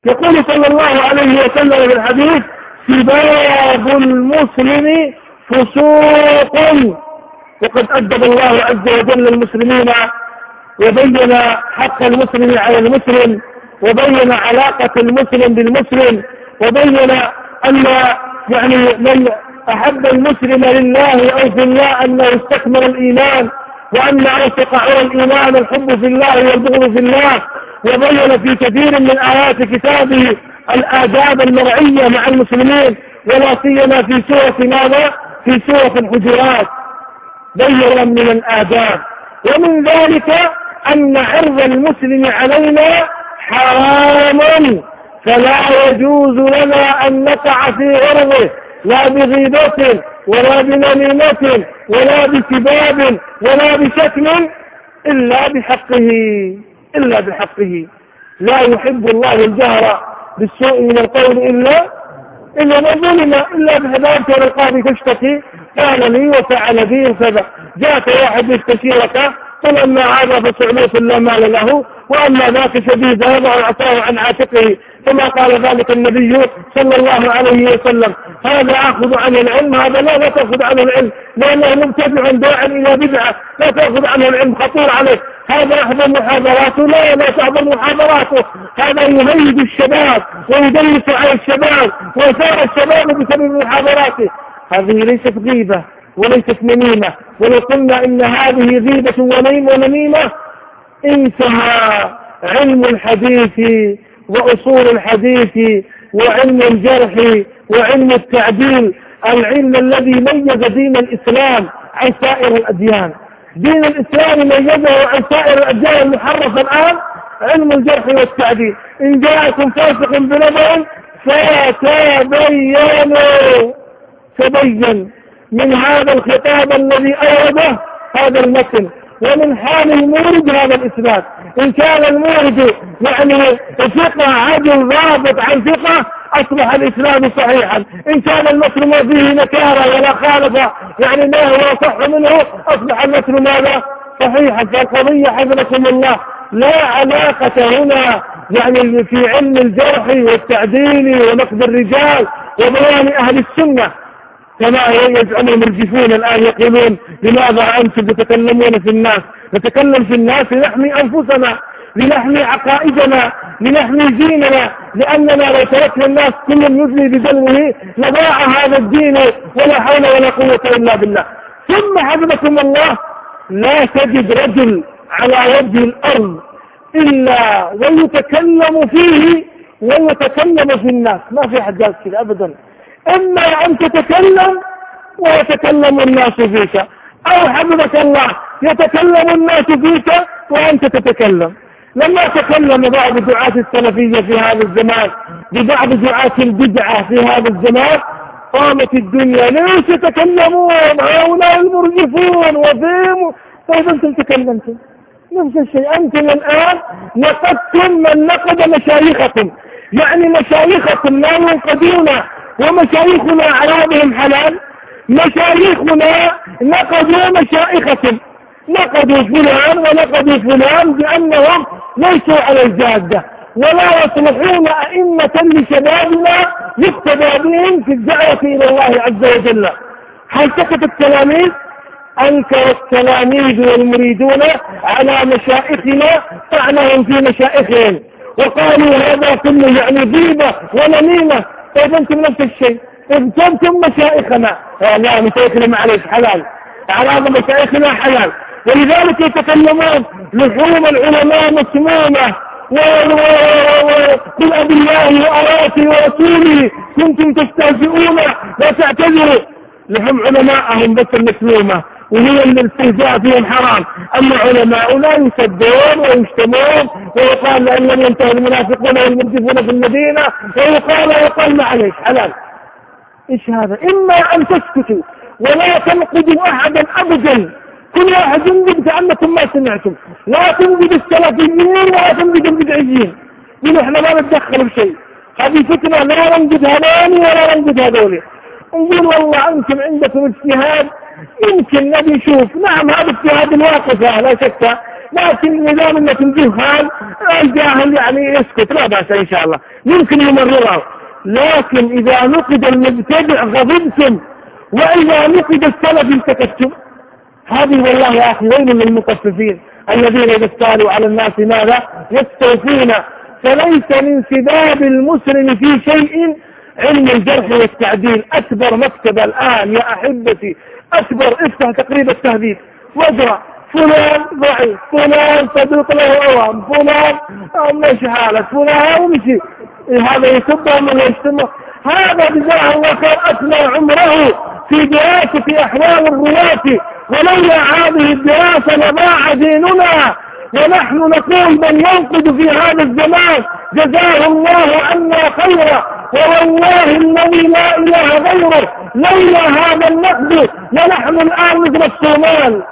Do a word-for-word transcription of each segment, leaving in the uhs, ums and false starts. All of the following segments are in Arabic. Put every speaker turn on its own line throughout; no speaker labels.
يقول صلى الله عليه وسلم في الحديث: سباب المسلم فسوق. وقد أدب الله عز وجل المسلمين وبين حق المسلم على المسلم، وبين علاقة المسلم بالمسلم، وبين أن يعني من أحب المسلم لله أو في الله أنه استكمل الإيمان، وأن أوثق على الإيمان الحب في الله والبغض في الله. وبين في كثير من آيات كتابه الآداب المرعية مع المسلمين، ولا سيما في سورة ماذا؟ في سورة الحجرات بينا من الآداب. ومن ذلك أن عرض المسلم علينا حرام، فلا يجوز لنا أن نقع في عرضه، لا بغيبة ولا بنميمة ولا بسباب ولا بشتم، إلا بحقه إلا بحقه. لا يحب الله الجهر بالسوء من القول إلا إلا من ظلم، إلا بحذارته للقاضي تشتكي قال لي وفعل بي وكذا. جاءك واحد يستشيرك قل أما هذا فصعلوث لا مال له، وأما ذاك شديد يضع عصاه عن عاتقه، كما قال ذلك النبي صلى الله عليه وسلم. هذا أخذ عن العلم، هذا لا لا تأخذ عنه العلم، لأنه مبتدع داع إلى بدعة، لا تأخذ عنه العلم، خطير عليك. هذا يحضر محاضراته، لا لا تحضر محاضراته، هذا يهيج الشباب ويدلس على الشباب ويثار الشباب بسبب محاضراته. هذه ليست غيبة وليست نميمة. ولو قلنا إن هذه غيبة ونميمة انتهى علم الحديث وأصول الحديث وعلم الجرح وعلم التعديل، العلم الذي ميز دين الإسلام عن سائر الأديان. دين الإسلام ميزه عن سائر الأديان المحرفة الآن علم الجرح والتعديل. إن جاءكم فاسق بنبأ فتبينوا، تبين من هذا الخطاب الذي أورده هذا المتن، ومن حال المورد هذا الإثبات. إن كان المورد يعني ثقة عدل ضابط عن ثقة أصبح الإسلام صحيحا، إن كان المتن ما فيه نكارة ولا خالف يعني ما هو صح منه أصبح المتن ماذا؟ صحيحا. فالقضية حفظكم الله لا علاقة هنا يعني في علم الجرح والتعديل ونقد الرجال وبيان أهل السنة كما يزعم المرجفون الآن، يقولون لماذا أنتم تتكلمون في الناس؟ نتكلم في الناس لنحمي أنفسنا، لنحمي عقائدنا، لنحمي ديننا، لأننا لو تركنا الناس كل يزلي بدلوه لضاع هذا الدين، ولا حول ولا قوة إلا بالله. ثم حفظكم الله لا تجد رجل على وجه الأرض إلا ويتكلم فيه ويتكلم في الناس، ما في حد قال كذا أبدا. إما أن تتكلم ويتكلم الناس فيك، أو حفظك الله يتكلم الناس فيك وأنت تتكلم. لما تكلم بعض دعاة السلفية في هذا الزمان ببعض دعاة البدعة في هذا الزمان قامت الدنيا ليش يتكلمون هؤلاء المرجفون وفيهم. طيب أنتم تكلمتم نفس الشيء، أنتم الآن نقدتم من نقد مشايخكم، يعني مشايخكم لا ينقدون ومشايخنا عرابهم حلال. مشايخنا نقدوا مشايخكم، نقدوا فلان ونقدوا فلان بأنهم ليسوا على الجادة ولا يصلحون أئمة لشبابنا يقتدى بهم في الدعوة إلى الله عز وجل. هل سكت التلاميذ؟ أنكر التلاميذ والمريدون على مشائخنا طعنهم في مشائخهم وقالوا هذا كله يعني غيبة ونميمة. طيب أنتم نفس الشيء ابتبتم مشائخنا، لا مشائخنا معلش حلال، أعراض مشائخنا حلال. ولذلك يتكلمون لحوم العلماء مسمومة، وقل أبي الله وآياته ورسوله كنتم تستهزئون لا تعتذروا. لهم علماءهم بس المسمومة وهي اللي الاستهزاء فيهم حرام، أما علماء لا يسدون ويشتمون ويقال لأن لم ينتهي المنافقون والمرجفون في المدينة ويقال ويقال معليش حلال. إيش هذا؟ إما أن تسكتوا ولا تنقدوا أحدا أبدا، كل واحد ينقد كأنكم ما سمعتم، لا تنقد السلفيين ولا تنقد البدعيين، من إحنا ما نتدخل بشيء، هذه فتنة، لا ننقد هذاني ولا ننقد هذولي. نقول والله أنتم عندكم اجتهاد يمكن نبي نشوف، نعم هذا اجتهاد الواقفة لا شك، لكن إذا منك الجهال الجاهل يعني يسكت لا بأس إن شاء الله يمكن يمرره. لكن إذا نقد المبتدع غضبتم، وإذا نقد السلف انتكستم. هذه والله يا أخي ويل للمطففين الذين إذا استالوا على الناس ماذا يستوفون. فليس من سباب المسلم في شيء علم الجرح والتعديل. أكبر مكتبة الآن يا أحبتي، أكبر، افتح تقريب التهذيب واقرأ فلان ضعيف، فلان صديق له أوام، فلان مش حالة، فلان ومشي، هذا يسبهم ولا يشتمه. هذا جزاه الله خير أثنى عمره في دراسة أحوال الرواة، ولولا هذه الدراسة لضاع ديننا. ونحن نقول من ينقد في هذا الزمان جزاه الله عنا خيرا، والله الذي لا إله غيره لولا هذا النقد لنحن الآن مثل الصومال،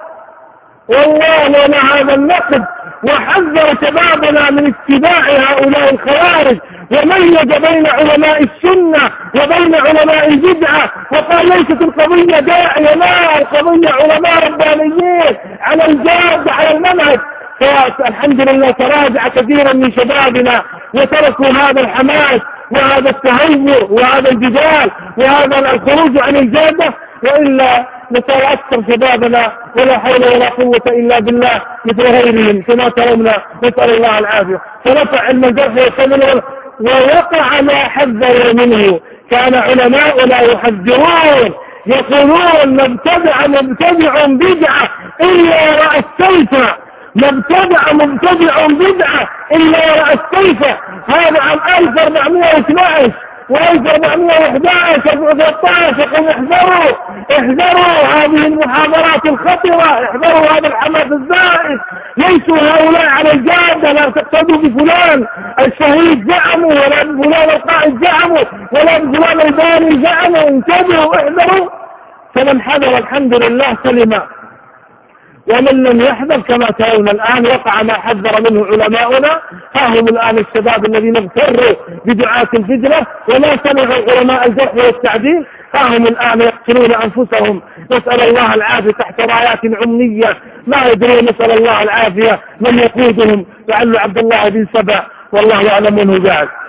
والله لولا هذا النقد. وحذر شبابنا من اتباع هؤلاء الخوارج، وميز بين علماء السنة وبين علماء البدعة، وقال ليست القضية داعية، لا، القضية علماء ربانيين على الجاد على المنهج. فالحمد لله تراجع كثيرا من شبابنا وتركوا هذا الحماس وهذا التهور وهذا الجدال وهذا الخروج عن الجادة، وإلا نسأل أكثر شبابنا ولا حول ولا قوة إلا بالله مثل غيرهم كما ترون، نسأل الله العافية. فرفع علم الجرح والتعديل ووقع ما حذروا منه. كان علماؤنا يحذرون يقولون مبتدع مبتدع بدعة إلا رأى السيف، مبتدع مبتدع بدعة إلا رأى السيف. هذا عام ألف وأربعمائة واثناشر وألف وأربعمائة وأحد عشر وثلاثة عشر. قل احذروا احذروا هذه المحاضرات الخطرة، احذروا هذا الحماس الزائد. ليسوا هؤلاء على الجادة، لا تقتدوا بفلان الشهيد زعموا، ولا بفلان القائد زعموا، ولا بفلان الباني زعموا. انتبهوا احذروا. فمن حذر الحمد لله سلم، ومن لم يحذر كما ترون الآن وقع ما حذر منه علماؤنا. ها هم الآن الشباب الذين اغتروا بدعاة الفتنة وما سمعوا علماء الجرح والتعديل، ها هم الآن يقتلون أنفسهم. نسأل الله العافية تحت رايات عمية ما يدرون، نسأل الله العافية من يقودهم، لعل عبد الله بن سبأ، والله أعلم منه بعد.